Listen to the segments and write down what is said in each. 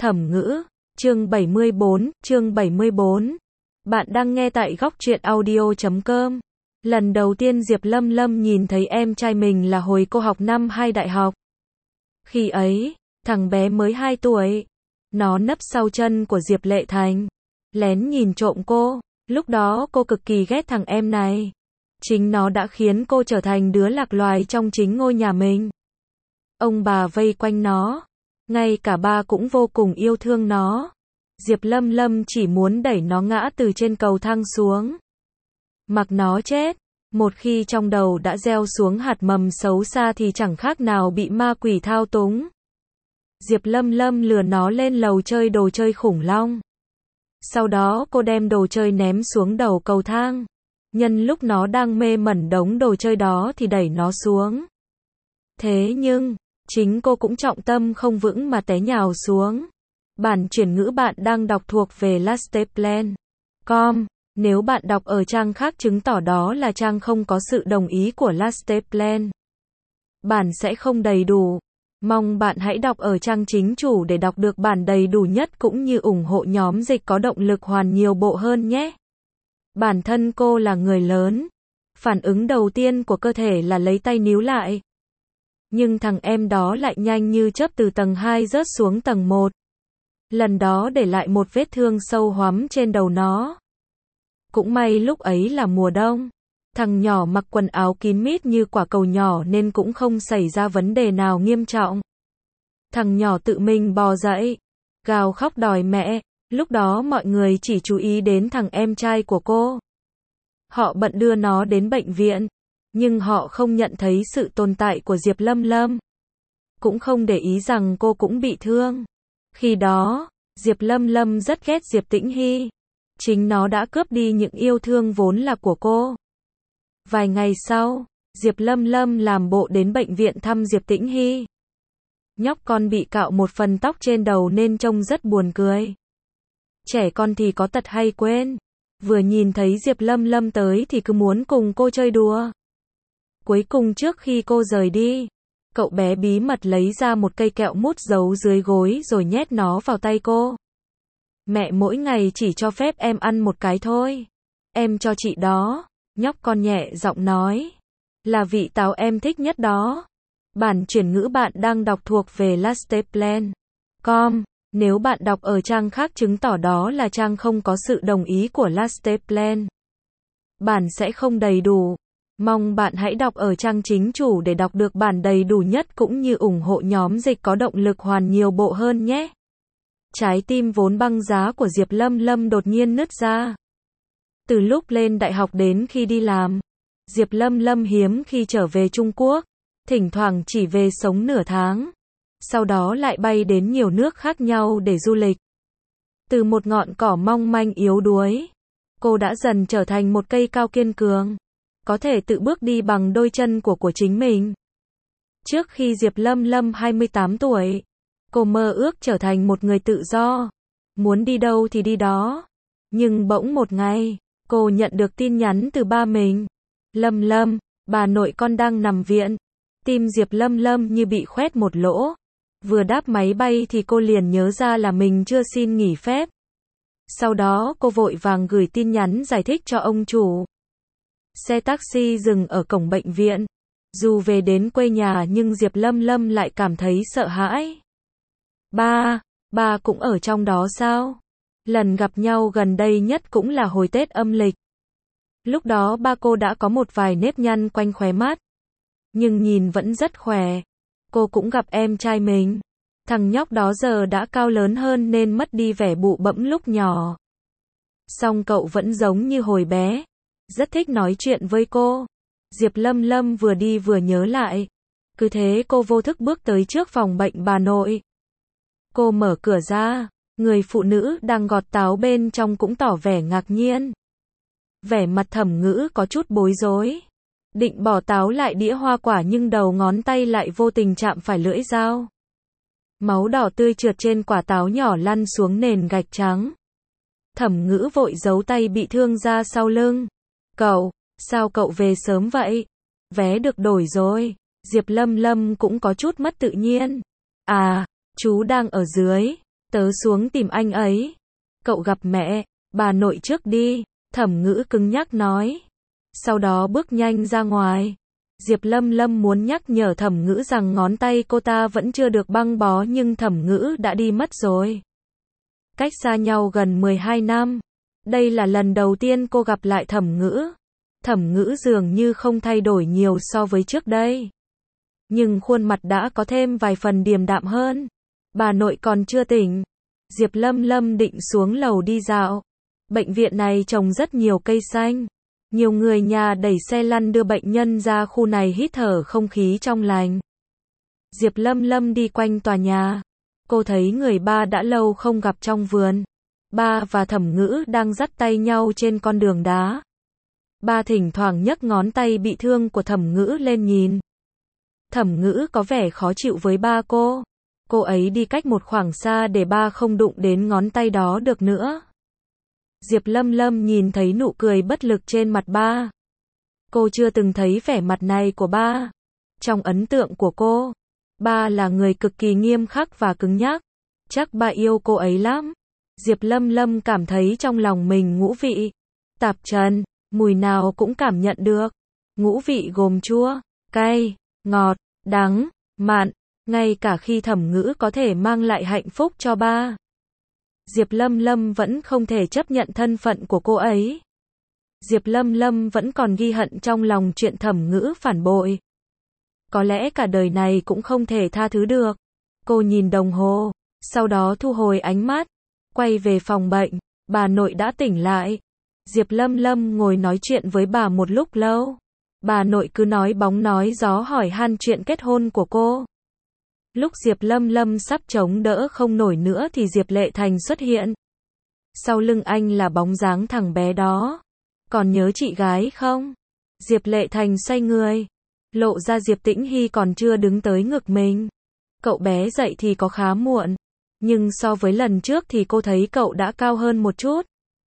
Thẩm ngữ, chương 74. Bạn đang nghe tại góc truyện audio.com. Lần đầu tiên Diệp Lâm Lâm nhìn thấy em trai mình là hồi cô học năm 2 đại học. Khi ấy, thằng bé mới 2 tuổi. Nó nấp sau chân của Diệp Lệ Thành, lén nhìn trộm cô. Lúc đó cô cực kỳ ghét thằng em này. Chính nó đã khiến cô trở thành đứa lạc loài trong chính ngôi nhà mình. Ông bà vây quanh nó, ngay cả ba cũng vô cùng yêu thương nó. Diệp Lâm Lâm chỉ muốn đẩy nó ngã từ trên cầu thang xuống. Mặc nó chết. Một khi trong đầu đã gieo xuống hạt mầm xấu xa thì chẳng khác nào bị ma quỷ thao túng. Diệp Lâm Lâm lừa nó lên lầu chơi đồ chơi khủng long. Sau đó cô đem đồ chơi ném xuống đầu cầu thang. Nhân lúc nó đang mê mẩn đống đồ chơi đó thì đẩy nó xuống. Thế nhưng, chính cô cũng trọng tâm không vững mà té nhào xuống. Bản chuyển ngữ bạn đang đọc thuộc về lasteplan.com. Nếu bạn đọc ở trang khác chứng tỏ đó là trang không có sự đồng ý của Lasteplan. Bản sẽ không đầy đủ. Mong bạn hãy đọc ở trang chính chủ để đọc được bản đầy đủ nhất cũng như ủng hộ nhóm dịch có động lực hoàn nhiều bộ hơn nhé. Bản thân cô là người lớn. Phản ứng đầu tiên của cơ thể là lấy tay níu lại. Nhưng thằng em đó lại nhanh như chớp từ tầng 2 rớt xuống tầng 1. Lần đó để lại một vết thương sâu hoắm trên đầu nó. Cũng may lúc ấy là mùa đông. Thằng nhỏ mặc quần áo kín mít như quả cầu nhỏ nên cũng không xảy ra vấn đề nào nghiêm trọng. Thằng nhỏ tự mình bò dậy, gào khóc đòi mẹ. Lúc đó mọi người chỉ chú ý đến thằng em trai của cô. Họ bận đưa nó đến bệnh viện, nhưng họ không nhận thấy sự tồn tại của Diệp Lâm Lâm. Cũng không để ý rằng cô cũng bị thương. Khi đó, Diệp Lâm Lâm rất ghét Diệp Tĩnh Hy. Chính nó đã cướp đi những yêu thương vốn là của cô. Vài ngày sau, Diệp Lâm Lâm làm bộ đến bệnh viện thăm Diệp Tĩnh Hy. Nhóc con bị cạo một phần tóc trên đầu nên trông rất buồn cười. Trẻ con thì có tật hay quên. Vừa nhìn thấy Diệp Lâm Lâm tới thì cứ muốn cùng cô chơi đùa. Cuối cùng trước khi cô rời đi, cậu bé bí mật lấy ra một cây kẹo mút giấu dưới gối rồi nhét nó vào tay cô. Mẹ mỗi ngày chỉ cho phép em ăn một cái thôi. Em cho chị đó. Nhóc con nhẹ giọng nói. Là vị táo em thích nhất đó. Bản chuyển ngữ bạn đang đọc thuộc về Lasteplan.com. Nếu bạn đọc ở trang khác chứng tỏ đó là trang không có sự đồng ý của Lasteplan. Bản sẽ không đầy đủ. Mong bạn hãy đọc ở trang chính chủ để đọc được bản đầy đủ nhất cũng như ủng hộ nhóm dịch có động lực hoàn nhiều bộ hơn nhé. Trái tim vốn băng giá của Diệp Lâm Lâm đột nhiên nứt ra. Từ lúc lên đại học đến khi đi làm, Diệp Lâm Lâm hiếm khi trở về Trung Quốc, thỉnh thoảng chỉ về sống nửa tháng. Sau đó lại bay đến nhiều nước khác nhau để du lịch. Từ một ngọn cỏ mong manh yếu đuối, cô đã dần trở thành một cây cao kiên cường, có thể tự bước đi bằng đôi chân của chính mình. Trước khi Diệp Lâm Lâm 28 tuổi, cô mơ ước trở thành một người tự do, muốn đi đâu thì đi đó. Nhưng bỗng một ngày, cô nhận được tin nhắn từ ba mình. Lâm Lâm, bà nội con đang nằm viện. Tim Diệp Lâm Lâm như bị khoét một lỗ. Vừa đáp máy bay thì cô liền nhớ ra là mình chưa xin nghỉ phép. Sau đó cô vội vàng gửi tin nhắn giải thích cho ông chủ. Xe taxi dừng ở cổng bệnh viện. Dù về đến quê nhà nhưng Diệp Lâm Lâm lại cảm thấy sợ hãi. Ba cũng ở trong đó sao? Lần gặp nhau gần đây nhất cũng là hồi Tết âm lịch. Lúc đó ba cô đã có một vài nếp nhăn quanh khóe mắt. Nhưng nhìn vẫn rất khỏe. Cô cũng gặp em trai mình. Thằng nhóc đó giờ đã cao lớn hơn nên mất đi vẻ bụ bẫm lúc nhỏ. Song cậu vẫn giống như hồi bé. Rất thích nói chuyện với cô. Diệp Lâm Lâm vừa đi vừa nhớ lại. Cứ thế cô vô thức bước tới trước phòng bệnh bà nội. Cô mở cửa ra. Người phụ nữ đang gọt táo bên trong cũng tỏ vẻ ngạc nhiên. Vẻ mặt Thẩm ngữ có chút bối rối. Định bỏ táo lại đĩa hoa quả nhưng đầu ngón tay lại vô tình chạm phải lưỡi dao. Máu đỏ tươi trượt trên quả táo nhỏ lăn xuống nền gạch trắng. Thẩm ngữ vội giấu tay bị thương ra sau lưng. Cậu, sao cậu về sớm vậy? Vé được đổi rồi. Diệp Lâm Lâm cũng có chút mất tự nhiên. À, chú đang ở dưới. Tớ xuống tìm anh ấy. Cậu gặp mẹ, bà nội trước đi, Thẩm Ngữ cứng nhắc nói. Sau đó bước nhanh ra ngoài. Diệp Lâm Lâm muốn nhắc nhở Thẩm Ngữ rằng ngón tay cô ta vẫn chưa được băng bó nhưng Thẩm Ngữ đã đi mất rồi. Cách xa nhau gần 12 năm. Đây là lần đầu tiên cô gặp lại Thẩm Ngữ. Thẩm Ngữ dường như không thay đổi nhiều so với trước đây. Nhưng khuôn mặt đã có thêm vài phần điềm đạm hơn. Bà nội còn chưa tỉnh. Diệp Lâm Lâm định xuống lầu đi dạo. Bệnh viện này trồng rất nhiều cây xanh. Nhiều người nhà đẩy xe lăn đưa bệnh nhân ra khu này hít thở không khí trong lành. Diệp Lâm Lâm đi quanh tòa nhà. Cô thấy người ba đã lâu không gặp trong vườn. Ba và Thẩm Ngữ đang dắt tay nhau trên con đường đá. Ba thỉnh thoảng nhấc ngón tay bị thương của Thẩm Ngữ lên nhìn. Thẩm Ngữ có vẻ khó chịu với ba cô. Cô ấy đi cách một khoảng xa để ba không đụng đến ngón tay đó được nữa. Diệp Lâm Lâm nhìn thấy nụ cười bất lực trên mặt ba. Cô chưa từng thấy vẻ mặt này của ba. Trong ấn tượng của cô, ba là người cực kỳ nghiêm khắc và cứng nhắc. Chắc ba yêu cô ấy lắm. Diệp Lâm Lâm cảm thấy trong lòng mình ngũ vị tạp trần, mùi nào cũng cảm nhận được. Ngũ vị gồm chua, cay, ngọt, đắng, mặn, ngay cả khi Thẩm Ngữ có thể mang lại hạnh phúc cho ba. Diệp Lâm Lâm vẫn không thể chấp nhận thân phận của cô ấy. Diệp Lâm Lâm vẫn còn ghi hận trong lòng chuyện Thẩm Ngữ phản bội. Có lẽ cả đời này cũng không thể tha thứ được. Cô nhìn đồng hồ, sau đó thu hồi ánh mắt, quay về phòng bệnh. Bà nội đã tỉnh lại. Diệp Lâm Lâm ngồi nói chuyện với bà một lúc lâu. Bà nội cứ nói bóng nói gió hỏi han chuyện kết hôn của cô. Lúc Diệp Lâm Lâm sắp chống đỡ không nổi nữa thì Diệp Lệ Thành xuất hiện. Sau lưng anh là bóng dáng thằng bé đó. Còn nhớ chị gái không? Diệp Lệ Thành xoay người, lộ ra Diệp Tĩnh Hy còn chưa đứng tới ngực mình. Cậu bé dậy thì có khá muộn, nhưng so với lần trước thì cô thấy cậu đã cao hơn một chút.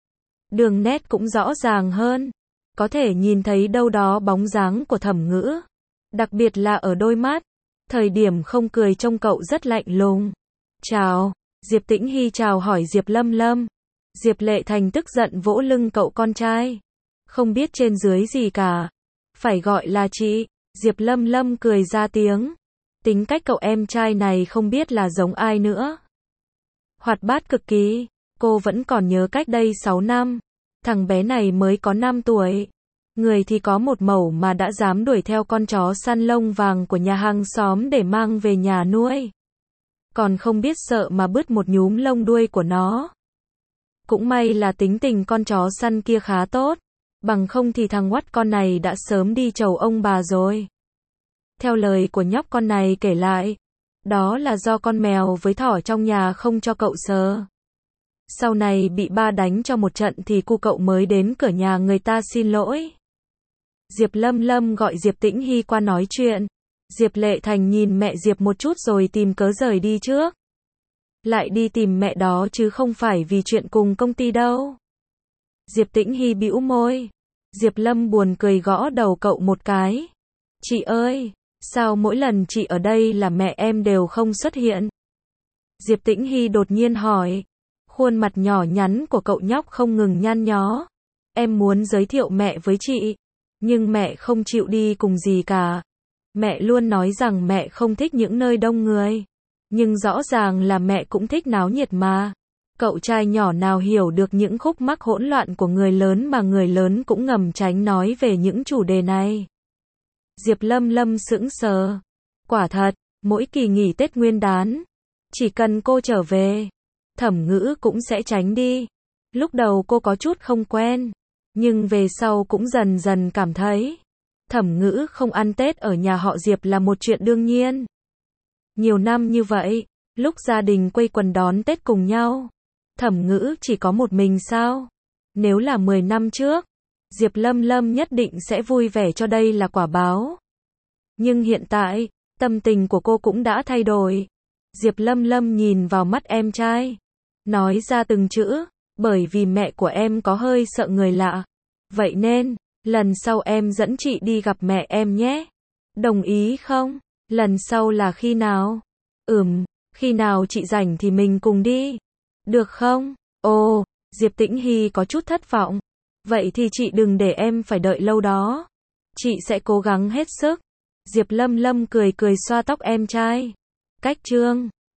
Đường nét cũng rõ ràng hơn. Có thể nhìn thấy đâu đó bóng dáng của Thẩm Ngữ. Đặc biệt là ở đôi mắt. Thời điểm không cười trông cậu rất lạnh lùng. Chào. Diệp Tĩnh Hy chào hỏi Diệp Lâm Lâm. Diệp Lệ Thành tức giận vỗ lưng cậu con trai. Không biết trên dưới gì cả. Phải gọi là chị. Diệp Lâm Lâm cười ra tiếng. Tính cách cậu em trai này không biết là giống ai nữa. Hoạt bát cực kỳ. Cô vẫn còn nhớ cách đây 6 năm. Thằng bé này mới có 5 tuổi. Người thì có một mẩu mà đã dám đuổi theo con chó săn lông vàng của nhà hàng xóm để mang về nhà nuôi. Còn không biết sợ mà bứt một nhúm lông đuôi của nó. Cũng may là tính tình con chó săn kia khá tốt. Bằng không thì thằng ngoắt con này đã sớm đi chầu ông bà rồi. Theo lời của nhóc con này kể lại, đó là do con mèo với thỏ trong nhà không cho cậu sờ. Sau này bị ba đánh cho một trận thì cu cậu mới đến cửa nhà người ta xin lỗi. Diệp Lâm Lâm gọi Diệp Tĩnh Hy qua nói chuyện. Diệp Lệ Thành nhìn mẹ Diệp một chút rồi tìm cớ rời đi trước. Lại đi tìm mẹ đó chứ không phải vì chuyện cùng công ty đâu. Diệp Tĩnh Hy bĩu môi. Diệp Lâm buồn cười gõ đầu cậu một cái. Chị ơi, sao mỗi lần chị ở đây là mẹ em đều không xuất hiện? Diệp Tĩnh Hy đột nhiên hỏi. Khuôn mặt nhỏ nhắn của cậu nhóc không ngừng nhăn nhó. Em muốn giới thiệu mẹ với chị, nhưng mẹ không chịu đi cùng gì cả. Mẹ luôn nói rằng mẹ không thích những nơi đông người. Nhưng rõ ràng là mẹ cũng thích náo nhiệt mà. Cậu trai nhỏ nào hiểu được những khúc mắc hỗn loạn của người lớn mà người lớn cũng ngầm tránh nói về những chủ đề này. Diệp Lâm Lâm sững sờ. Quả thật, mỗi kỳ nghỉ Tết Nguyên đán, chỉ cần cô trở về, Thẩm Ngữ cũng sẽ tránh đi. Lúc đầu cô có chút không quen, nhưng về sau cũng dần dần cảm thấy Thẩm Ngữ không ăn Tết ở nhà họ Diệp là một chuyện đương nhiên. Nhiều năm như vậy, lúc gia đình quây quần đón Tết cùng nhau, Thẩm Ngữ chỉ có một mình sao? Nếu là 10 năm trước, Diệp Lâm Lâm nhất định sẽ vui vẻ cho đây là quả báo. Nhưng hiện tại, tâm tình của cô cũng đã thay đổi. Diệp Lâm Lâm nhìn vào mắt em trai, nói ra từng chữ, bởi vì mẹ của em có hơi sợ người lạ. Vậy nên, lần sau em dẫn chị đi gặp mẹ em nhé. Đồng ý không? Lần sau là khi nào? Khi nào chị rảnh thì mình cùng đi. Được không? Ồ, Diệp Tĩnh Hy có chút thất vọng. Vậy thì chị đừng để em phải đợi lâu đó. Chị sẽ cố gắng hết sức. Diệp Lâm Lâm cười cười xoa tóc em trai. Cách trương.